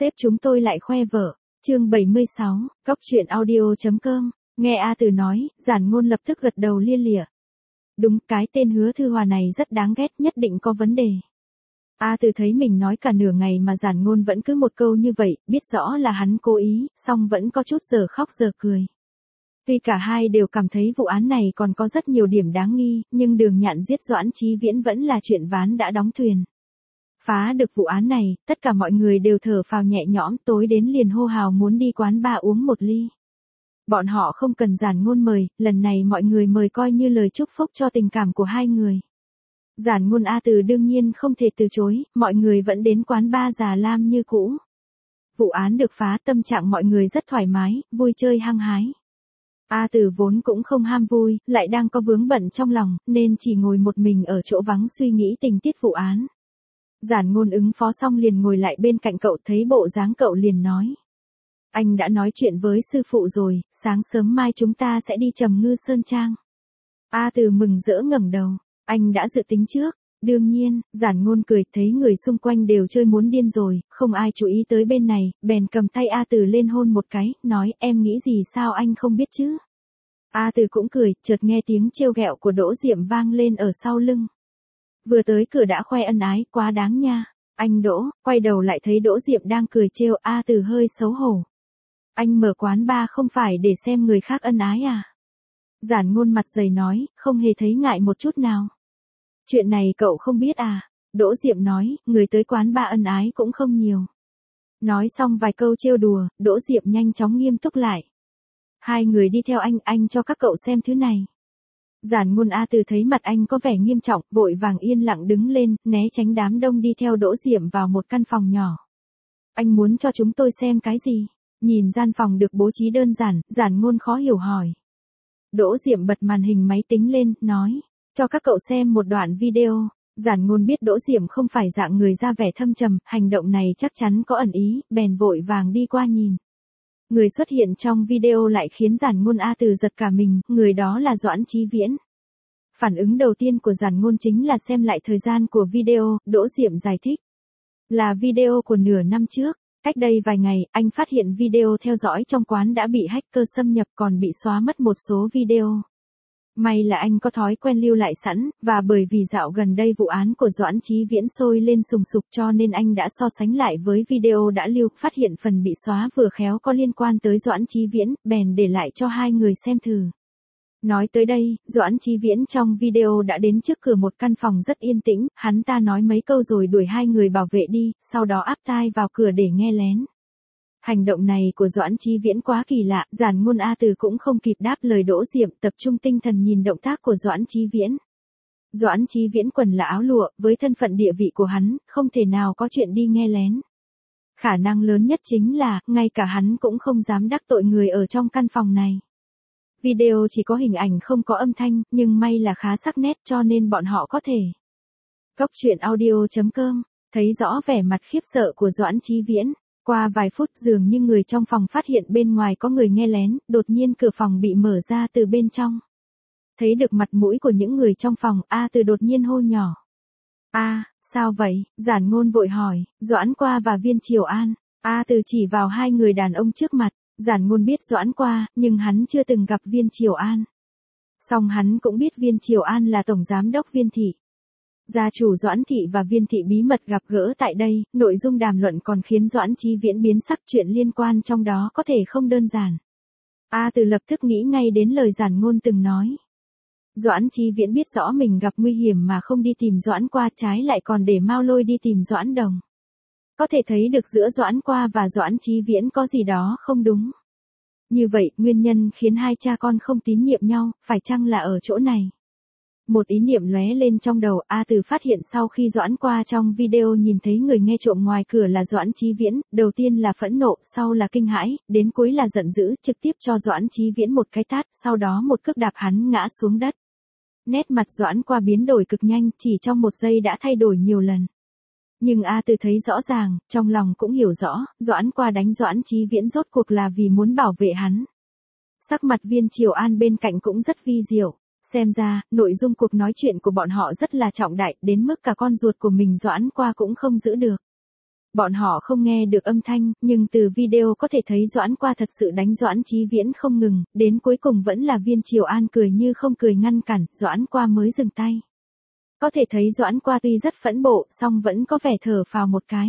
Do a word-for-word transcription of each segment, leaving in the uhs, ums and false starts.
Sếp chúng tôi lại khoe vợ. Chương bảy mươi sáu, Cóc truyện audio chấm com. Nghe A Từ nói, Giản Ngôn lập tức gật đầu lia lịa. Đúng, cái tên Hứa Thư Hòa này rất đáng ghét, nhất định có vấn đề. A Từ thấy mình nói cả nửa ngày mà Giản Ngôn vẫn cứ một câu như vậy, biết rõ là hắn cố ý, song vẫn có chút giờ khóc giờ cười. Tuy cả hai đều cảm thấy vụ án này còn có rất nhiều điểm đáng nghi, nhưng Đường Nhạn giết Doãn Chí Viễn vẫn là chuyện ván đã đóng thuyền. Phá được vụ án này, tất cả mọi người đều thở phào nhẹ nhõm, tối đến liền hô hào muốn đi quán bar uống một ly. Bọn họ không cần Giản Ngôn mời, lần này mọi người mời coi như lời chúc phúc cho tình cảm của hai người. Giản Ngôn A Từ đương nhiên không thể từ chối, mọi người vẫn đến quán bar Già Lam như cũ. Vụ án được phá, tâm trạng mọi người rất thoải mái, vui chơi hăng hái. A Từ vốn cũng không ham vui, lại đang có vướng bận trong lòng, nên chỉ ngồi một mình ở chỗ vắng suy nghĩ tình tiết vụ án. Giản Ngôn ứng phó xong liền ngồi lại bên cạnh cậu, thấy bộ dáng cậu liền nói. Anh đã nói chuyện với sư phụ rồi, sáng sớm mai chúng ta sẽ đi Trầm Ngư Sơn Trang. A Từ mừng rỡ ngẩng đầu, anh đã dự tính trước. Đương nhiên, Giản Ngôn cười, thấy người xung quanh đều chơi muốn điên rồi, không ai chú ý tới bên này, bèn cầm tay A Từ lên hôn một cái, nói em nghĩ gì sao anh không biết chứ. A Từ cũng cười, chợt nghe tiếng trêu ghẹo của Đỗ Diệm vang lên ở sau lưng. Vừa tới cửa đã khoe ân ái, quá đáng nha. Anh Đỗ, quay đầu lại thấy Đỗ Diệm đang cười trêu, A Từ hơi xấu hổ. Anh mở quán bar không phải để xem người khác ân ái à? Giản Ngôn mặt dày nói, không hề thấy ngại một chút nào. Chuyện này cậu không biết à? Đỗ Diệm nói, người tới quán bar ân ái cũng không nhiều. Nói xong vài câu trêu đùa, Đỗ Diệm nhanh chóng nghiêm túc lại. Hai người đi theo anh, anh cho các cậu xem thứ này. Giản Ngôn A Từ thấy mặt anh có vẻ nghiêm trọng, vội vàng yên lặng đứng lên, né tránh đám đông đi theo Đỗ Diệm vào một căn phòng nhỏ. Anh muốn cho chúng tôi xem cái gì? Nhìn gian phòng được bố trí đơn giản, Giản Ngôn khó hiểu hỏi. Đỗ Diệm bật màn hình máy tính lên, nói, cho các cậu xem một đoạn video. Giản Ngôn biết Đỗ Diệm không phải dạng người ra vẻ thâm trầm, hành động này chắc chắn có ẩn ý, bèn vội vàng đi qua nhìn. Người xuất hiện trong video lại khiến Giản Ngôn A Từ giật cả mình, người đó là Doãn Chí Viễn. Phản ứng đầu tiên của Giản Ngôn chính là xem lại thời gian của video, Đỗ Diệm giải thích. Là video của nửa năm trước, cách đây vài ngày, anh phát hiện video theo dõi trong quán đã bị hacker xâm nhập còn bị xóa mất một số video. May là anh có thói quen lưu lại sẵn, và bởi vì dạo gần đây vụ án của Doãn Chí Viễn sôi lên sùng sục cho nên anh đã so sánh lại với video đã lưu, phát hiện phần bị xóa vừa khéo có liên quan tới Doãn Chí Viễn, bèn để lại cho hai người xem thử. Nói tới đây, Doãn Chí Viễn trong video đã đến trước cửa một căn phòng rất yên tĩnh, hắn ta nói mấy câu rồi đuổi hai người bảo vệ đi, sau đó áp tai vào cửa để nghe lén. Hành động này của Doãn Chí Viễn quá kỳ lạ, Giản Ngôn A Từ cũng không kịp đáp lời Đỗ Diệm, tập trung tinh thần nhìn động tác của Doãn Chí Viễn. Doãn Chí Viễn quần là áo lụa, với thân phận địa vị của hắn, không thể nào có chuyện đi nghe lén. Khả năng lớn nhất chính là, ngay cả hắn cũng không dám đắc tội người ở trong căn phòng này. Video chỉ có hình ảnh không có âm thanh, nhưng may là khá sắc nét cho nên bọn họ có thể. Cóc truyện audio chấm com, thấy rõ vẻ mặt khiếp sợ của Doãn Chí Viễn. Qua vài phút dường như người trong phòng phát hiện bên ngoài có người nghe lén, đột nhiên cửa phòng bị mở ra từ bên trong. Thấy được mặt mũi của những người trong phòng, A Từ đột nhiên hô nhỏ. A, sao vậy? Giản Ngôn vội hỏi, Doãn Qua và Viên Triều An. A Từ chỉ vào hai người đàn ông trước mặt, Giản Ngôn biết Doãn Qua, nhưng hắn chưa từng gặp Viên Triều An. Song hắn cũng biết Viên Triều An là tổng giám đốc Viên Thị. Gia chủ Doãn Thị và Viên Thị bí mật gặp gỡ tại đây, nội dung đàm luận còn khiến Doãn Chí Viễn biến sắc, chuyện liên quan trong đó có thể không đơn giản. A Từ lập tức nghĩ ngay đến lời Giản Ngôn từng nói. Doãn Chí Viễn biết rõ mình gặp nguy hiểm mà không đi tìm Doãn Qua, trái lại còn để Mao Lôi đi tìm Doãn Đồng. Có thể thấy được giữa Doãn Qua và Doãn Chí Viễn có gì đó không đúng. Như vậy, nguyên nhân khiến hai cha con không tín nhiệm nhau, phải chăng là ở chỗ này? Một ý niệm lóe lên trong đầu, A Từ phát hiện sau khi Doãn Qua trong video nhìn thấy người nghe trộm ngoài cửa là Doãn Chí Viễn, đầu tiên là phẫn nộ, sau là kinh hãi, đến cuối là giận dữ, trực tiếp cho Doãn Chí Viễn một cái tát, sau đó một cước đạp hắn ngã xuống đất. Nét mặt Doãn Qua biến đổi cực nhanh, chỉ trong một giây đã thay đổi nhiều lần. Nhưng A Từ thấy rõ ràng, trong lòng cũng hiểu rõ, Doãn Qua đánh Doãn Chí Viễn rốt cuộc là vì muốn bảo vệ hắn. Sắc mặt Viên Triều An bên cạnh cũng rất vi diệu. Xem ra, nội dung cuộc nói chuyện của bọn họ rất là trọng đại, đến mức cả con ruột của mình Doãn Qua cũng không giữ được. Bọn họ không nghe được âm thanh, nhưng từ video có thể thấy Doãn Qua thật sự đánh Doãn Chí Viễn không ngừng, đến cuối cùng vẫn là Viên Triều An cười như không cười ngăn cản, Doãn Qua mới dừng tay. Có thể thấy Doãn Qua tuy rất phẫn bộ, song vẫn có vẻ thở phào một cái.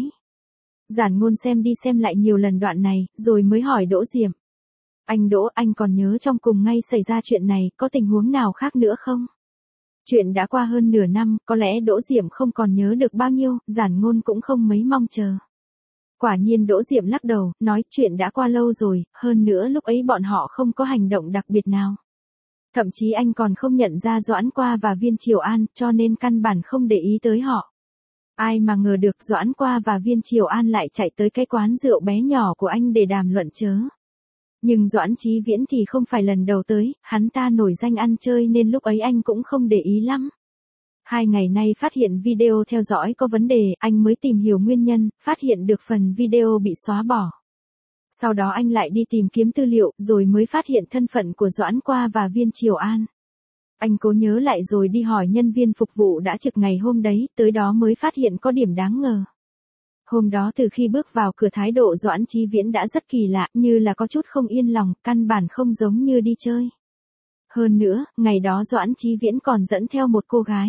Giản Ngôn xem đi xem lại nhiều lần đoạn này, rồi mới hỏi Đỗ Diệm. Anh Đỗ, anh còn nhớ trong cùng ngay xảy ra chuyện này, có tình huống nào khác nữa không? Chuyện đã qua hơn nửa năm, có lẽ Đỗ Diệm không còn nhớ được bao nhiêu, Giản Ngôn cũng không mấy mong chờ. Quả nhiên Đỗ Diệm lắc đầu, nói chuyện đã qua lâu rồi, hơn nữa lúc ấy bọn họ không có hành động đặc biệt nào. Thậm chí anh còn không nhận ra Doãn Qua và Viên Triều An, cho nên căn bản không để ý tới họ. Ai mà ngờ được Doãn Qua và Viên Triều An lại chạy tới cái quán rượu bé nhỏ của anh để đàm luận chớ. Nhưng Doãn Chí Viễn thì không phải lần đầu tới, hắn ta nổi danh ăn chơi nên lúc ấy anh cũng không để ý lắm. Hai ngày nay phát hiện video theo dõi có vấn đề, anh mới tìm hiểu nguyên nhân, phát hiện được phần video bị xóa bỏ. Sau đó anh lại đi tìm kiếm tư liệu, rồi mới phát hiện thân phận của Doãn Qua và Viên Triều An. Anh cố nhớ lại rồi đi hỏi nhân viên phục vụ đã trực ngày hôm đấy, tới đó mới phát hiện có điểm đáng ngờ. Hôm đó từ khi bước vào cửa thái độ Doãn Chí Viễn đã rất kỳ lạ, như là có chút không yên lòng, căn bản không giống như đi chơi. Hơn nữa, ngày đó Doãn Chí Viễn còn dẫn theo một cô gái.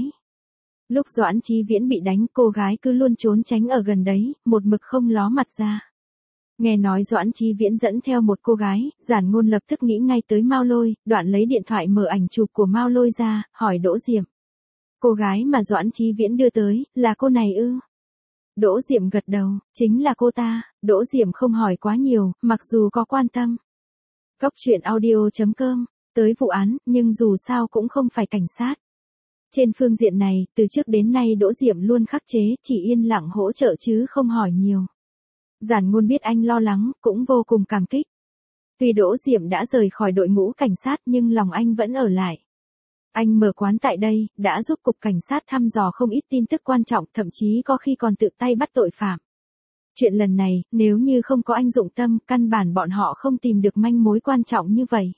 Lúc Doãn Chí Viễn bị đánh, cô gái cứ luôn trốn tránh ở gần đấy, một mực không ló mặt ra. Nghe nói Doãn Chí Viễn dẫn theo một cô gái, Giản Ngôn lập tức nghĩ ngay tới Mao Lôi, đoạn lấy điện thoại mở ảnh chụp của Mao Lôi ra, hỏi Đỗ Diệm. Cô gái mà Doãn Chí Viễn đưa tới, là cô này ư? Đỗ Diệm gật đầu, chính là cô ta. Đỗ Diệm không hỏi quá nhiều, mặc dù có quan tâm. Cốc truyện audio chấm com, tới vụ án, nhưng dù sao cũng không phải cảnh sát. Trên phương diện này, từ trước đến nay Đỗ Diệm luôn khắc chế, chỉ yên lặng hỗ trợ chứ không hỏi nhiều. Giản Ngôn biết anh lo lắng, cũng vô cùng cảm kích. Tuy Đỗ Diệm đã rời khỏi đội ngũ cảnh sát nhưng lòng anh vẫn ở lại. Anh mở quán tại đây, đã giúp cục cảnh sát thăm dò không ít tin tức quan trọng, thậm chí có khi còn tự tay bắt tội phạm. Chuyện lần này, nếu như không có anh dụng tâm, căn bản bọn họ không tìm được manh mối quan trọng như vậy.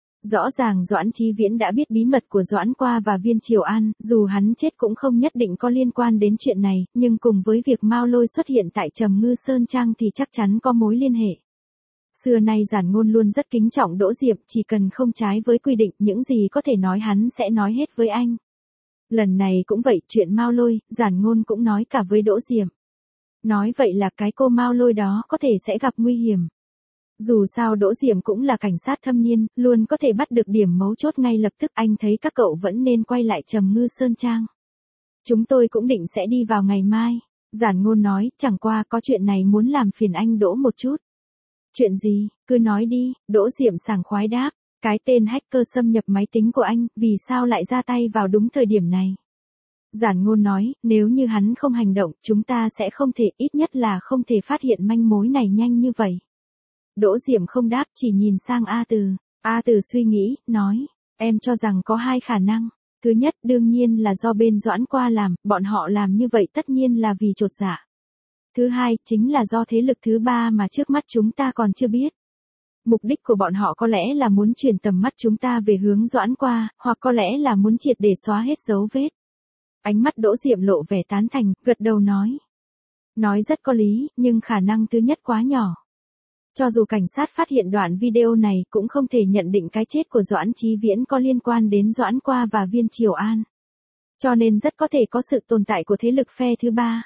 Rõ ràng Doãn Chí Viễn đã biết bí mật của Doãn Qua và Viên Triều An, dù hắn chết cũng không nhất định có liên quan đến chuyện này, nhưng cùng với việc Mao Lôi xuất hiện tại Trầm Ngư Sơn Trang thì chắc chắn có mối liên hệ. Xưa nay Giản Ngôn luôn rất kính trọng Đỗ Diệm, chỉ cần không trái với quy định, những gì có thể nói hắn sẽ nói hết với anh. Lần này cũng vậy, chuyện Mao Lôi, Giản Ngôn cũng nói cả với Đỗ Diệm. Nói vậy là cái cô Mao Lôi đó có thể sẽ gặp nguy hiểm. Dù sao Đỗ Diệm cũng là cảnh sát thâm niên, luôn có thể bắt được điểm mấu chốt ngay lập tức, anh thấy các cậu vẫn nên quay lại Trầm Ngư Sơn Trang. Chúng tôi cũng định sẽ đi vào ngày mai. Giản Ngôn nói, chẳng qua có chuyện này muốn làm phiền anh Đỗ một chút. Chuyện gì, cứ nói đi. Đỗ Diệm sảng khoái đáp, cái tên hacker xâm nhập máy tính của anh, vì sao lại ra tay vào đúng thời điểm này? Giản Ngôn nói, nếu như hắn không hành động, chúng ta sẽ không thể, ít nhất là không thể phát hiện manh mối này nhanh như vậy. Đỗ Diệm không đáp, chỉ nhìn sang A Từ. A Từ suy nghĩ, nói, em cho rằng có hai khả năng. Thứ nhất, đương nhiên là do bên Doãn Qua làm, bọn họ làm như vậy tất nhiên là vì chột dạ. Thứ hai, chính là do thế lực thứ ba mà trước mắt chúng ta còn chưa biết. Mục đích của bọn họ có lẽ là muốn chuyển tầm mắt chúng ta về hướng Doãn Qua, hoặc có lẽ là muốn triệt để xóa hết dấu vết. Ánh mắt Đỗ Diệm lộ vẻ tán thành, gật đầu nói. Nói rất có lý, nhưng khả năng thứ nhất quá nhỏ. Cho dù cảnh sát phát hiện đoạn video này cũng không thể nhận định cái chết của Doãn Chí Viễn có liên quan đến Doãn Qua và Viên Triều An. Cho nên rất có thể có sự tồn tại của thế lực phe thứ ba.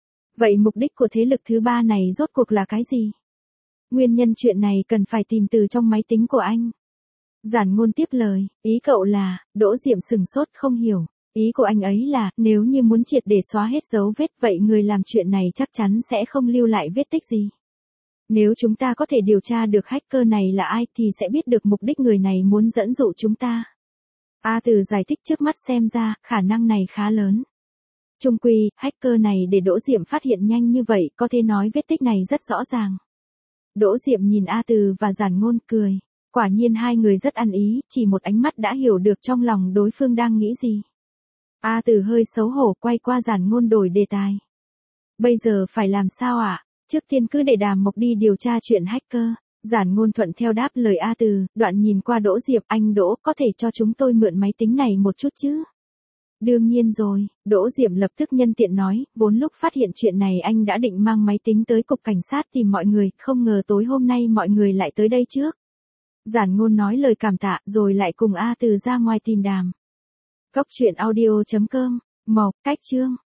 Vậy mục đích của thế lực thứ ba này rốt cuộc là cái gì? Nguyên nhân chuyện này cần phải tìm từ trong máy tính của anh. Giản Ngôn tiếp lời, ý cậu là, Đỗ Diệm sừng sốt không hiểu. Ý của anh ấy là, nếu như muốn triệt để xóa hết dấu vết vậy người làm chuyện này chắc chắn sẽ không lưu lại vết tích gì. Nếu chúng ta có thể điều tra được hacker này là ai thì sẽ biết được mục đích người này muốn dẫn dụ chúng ta. A Từ giải thích trước mắt xem ra, khả năng này khá lớn. Chung quy, hacker này để Đỗ Diệm phát hiện nhanh như vậy, có thể nói vết tích này rất rõ ràng. Đỗ Diệm nhìn A Từ và Giản Ngôn cười. Quả nhiên hai người rất ăn ý, chỉ một ánh mắt đã hiểu được trong lòng đối phương đang nghĩ gì. A Từ hơi xấu hổ quay qua Giản Ngôn đổi đề tài. Bây giờ phải làm sao ạ? À? Trước tiên cứ để Đàm Mộc đi điều tra chuyện hacker. Giản Ngôn thuận theo đáp lời A Từ, đoạn nhìn qua Đỗ Diệm, anh Đỗ có thể cho chúng tôi mượn máy tính này một chút chứ? Đương nhiên rồi, Đỗ Diệm lập tức nhân tiện nói, vốn lúc phát hiện chuyện này anh đã định mang máy tính tới cục cảnh sát tìm mọi người, không ngờ tối hôm nay mọi người lại tới đây trước. Giản Ngôn nói lời cảm tạ rồi lại cùng A Từ ra ngoài tìm đàm. Cốc truyện audio chấm com, màu, cách chương.